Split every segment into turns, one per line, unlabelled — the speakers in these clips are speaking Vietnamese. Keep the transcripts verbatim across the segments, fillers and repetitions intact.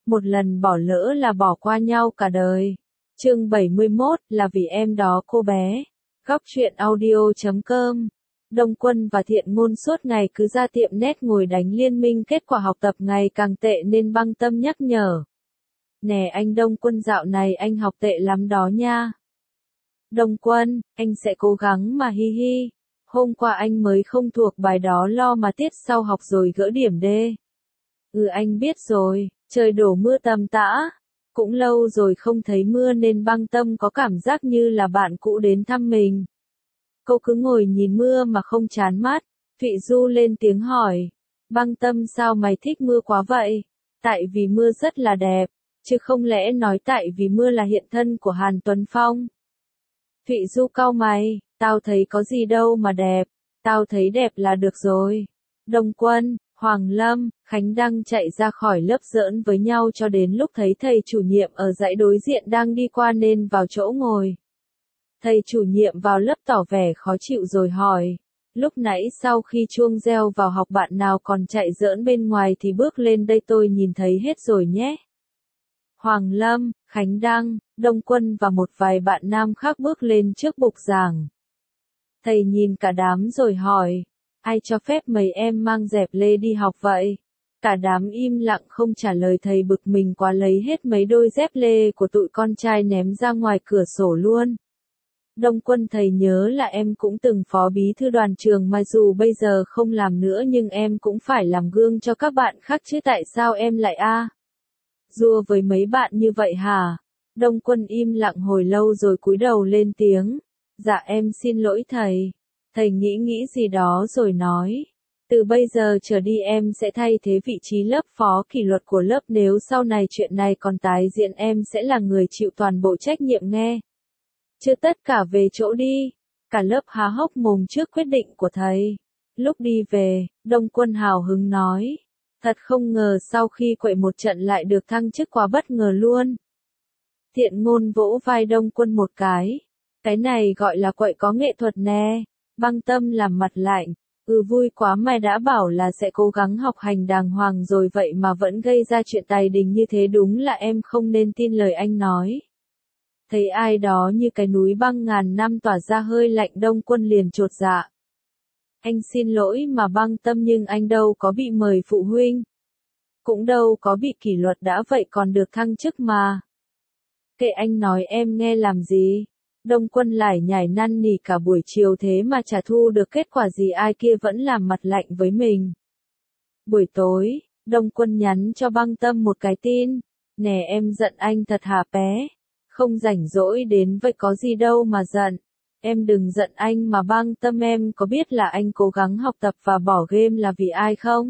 một lần bỏ lỡ là bỏ qua nhau cả đời. Chương bảy mươi mốt là vì em đó cô bé. Góc truyện audio chấm com. Đông Quân và Thiện Ngôn suốt ngày cứ ra tiệm net ngồi đánh liên minh, kết quả học tập ngày càng tệ nên Băng Tâm nhắc nhở. Nè anh Đông Quân, dạo này anh học tệ lắm đó nha. Đông Quân, anh sẽ cố gắng mà, hi hi. Hôm qua anh mới không thuộc bài đó, lo mà tiết sau học rồi gỡ điểm đê. Ừ anh biết rồi, trời đổ mưa tầm tã. Cũng lâu rồi không thấy mưa nên Băng Tâm có cảm giác như là bạn cũ đến thăm mình. Cô cứ ngồi nhìn mưa mà không chán mắt. Thụy Du lên tiếng hỏi. Băng Tâm, sao mày thích mưa quá vậy? Tại vì mưa rất là đẹp, chứ không lẽ nói tại vì mưa là hiện thân của Hàn Tuấn Phong? Thụy Du cau mày, tao thấy có gì đâu mà đẹp, tao thấy đẹp là được rồi. Đông Quân, Hoàng Lâm, Khánh Đăng chạy ra khỏi lớp giỡn với nhau cho đến lúc thấy thầy chủ nhiệm ở dãy đối diện đang đi qua nên vào chỗ ngồi. Thầy chủ nhiệm vào lớp tỏ vẻ khó chịu rồi hỏi. Lúc nãy sau khi chuông reo vào học bạn nào còn chạy giỡn bên ngoài thì bước lên đây, tôi nhìn thấy hết rồi nhé. Hoàng Lâm, Khánh Đăng, Đông Quân và một vài bạn nam khác bước lên trước bục giảng. Thầy nhìn cả đám rồi hỏi. Ai cho phép mấy em mang dép lê đi học vậy? Cả đám im lặng không trả lời. Thầy bực mình quá lấy hết mấy đôi dép lê của tụi con trai ném ra ngoài cửa sổ luôn. Đông Quân, thầy nhớ là em cũng từng phó bí thư đoàn trường mà dù bây giờ không làm nữa nhưng em cũng phải làm gương cho các bạn khác chứ, tại sao em lại a à? Dua với mấy bạn như vậy hả? Đông Quân im lặng hồi lâu rồi cúi đầu lên tiếng. Dạ em xin lỗi thầy. Thầy nghĩ nghĩ gì đó rồi nói. Từ bây giờ trở đi em sẽ thay thế vị trí lớp phó kỷ luật của lớp, nếu sau này chuyện này còn tái diễn em sẽ là người chịu toàn bộ trách nhiệm nghe. Chưa tất cả về chỗ đi. Cả lớp há hốc mồm trước quyết định của thầy. Lúc đi về, Đông Quân hào hứng nói. Thật không ngờ sau khi quậy một trận lại được thăng chức, quá bất ngờ luôn. Thiện Ngôn vỗ vai Đông Quân một cái. Cái này gọi là quậy có nghệ thuật nè. Băng Tâm làm mặt lạnh. Ừ vui quá, mày đã bảo là sẽ cố gắng học hành đàng hoàng rồi vậy mà vẫn gây ra chuyện tài đình như thế, đúng là em không nên tin lời anh nói. Thấy ai đó như cái núi băng ngàn năm tỏa ra hơi lạnh, Đông Quân liền chột dạ. Anh xin lỗi mà Băng Tâm, nhưng anh đâu có bị mời phụ huynh. Cũng đâu có bị kỷ luật, đã vậy còn được thăng chức mà. Kệ anh nói em nghe làm gì. Đông Quân lải nhải năn nỉ cả buổi chiều thế mà chả thu được kết quả gì, ai kia vẫn làm mặt lạnh với mình. Buổi tối, Đông Quân nhắn cho Băng Tâm một cái tin. Nè em giận anh thật hả bé? Không rảnh rỗi đến vậy có gì đâu mà giận. Em đừng giận anh mà Băng Tâm, em có biết là anh cố gắng học tập và bỏ game là vì ai không?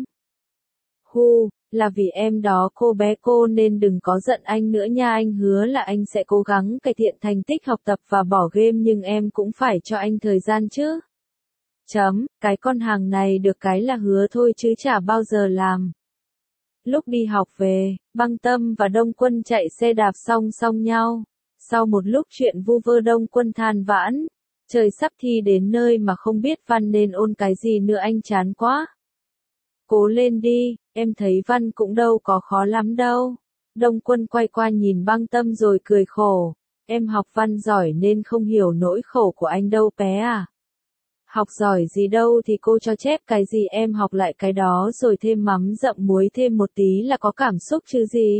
Hu, là vì em đó cô bé cô, nên đừng có giận anh nữa nha. Anh hứa là anh sẽ cố gắng cải thiện thành tích học tập và bỏ game, nhưng em cũng phải cho anh thời gian chứ. Chấm, cái con hàng này được cái là hứa thôi chứ chả bao giờ làm. Lúc đi học về, Băng Tâm và Đông Quân chạy xe đạp song song nhau. Sau một lúc chuyện vu vơ, Đông Quân than vãn. Trời sắp thi đến nơi mà không biết văn nên ôn cái gì nữa, anh chán quá. Cố lên đi, em thấy văn cũng đâu có khó lắm đâu. Đông Quân quay qua nhìn Băng Tâm rồi cười khổ. Em học văn giỏi nên không hiểu nỗi khổ của anh đâu bé à. Học giỏi gì đâu thì cô cho chép cái gì em học lại cái đó rồi thêm mắm dặm muối thêm một tí là có cảm xúc chứ gì.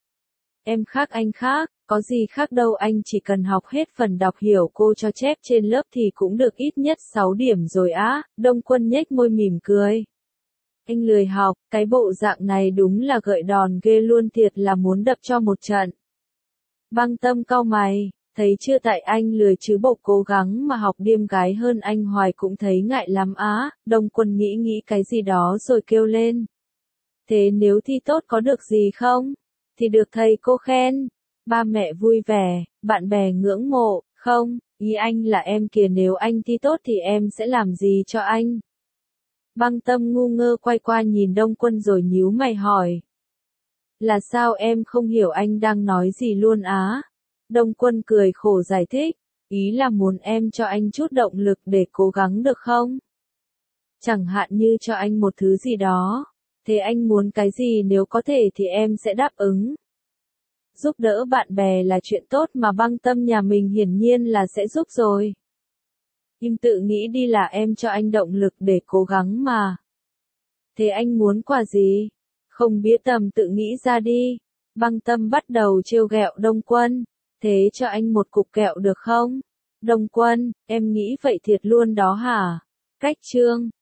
Em khác anh khác, có gì khác đâu, anh chỉ cần học hết phần đọc hiểu cô cho chép trên lớp thì cũng được ít nhất sáu điểm rồi á. Đông Quân nhếch môi mỉm cười. Anh lười học, cái bộ dạng này đúng là gợi đòn ghê luôn, thiệt là muốn đập cho một trận. Băng Tâm cau mày, thấy chưa, tại anh lười chứ bộ cố gắng mà học điêm gái hơn anh hoài cũng thấy ngại lắm á. Đông Quân nghĩ nghĩ cái gì đó rồi kêu lên. Thế nếu thi tốt có được gì không? Thì được thầy cô khen, ba mẹ vui vẻ, bạn bè ngưỡng mộ, không? Ý anh là em kìa, nếu anh thi tốt thì em sẽ làm gì cho anh? Băng Tâm ngu ngơ quay qua nhìn Đông Quân rồi nhíu mày hỏi. Là sao em không hiểu anh đang nói gì luôn á? Đông Quân cười khổ giải thích. Ý là muốn em cho anh chút động lực để cố gắng được không? Chẳng hạn như cho anh một thứ gì đó. Thế anh muốn cái gì, nếu có thể thì em sẽ đáp ứng. Giúp đỡ bạn bè là chuyện tốt mà Băng Tâm nhà mình hiển nhiên là sẽ giúp rồi. Im tự nghĩ đi là em cho anh động lực để cố gắng mà. Thế anh muốn quà gì? Không biết, Tầm tự nghĩ ra đi. Băng Tâm bắt đầu trêu ghẹo Đông Quân. Thế cho anh một cục kẹo được không? Đông Quân, em nghĩ vậy thiệt luôn đó hả? Cách chương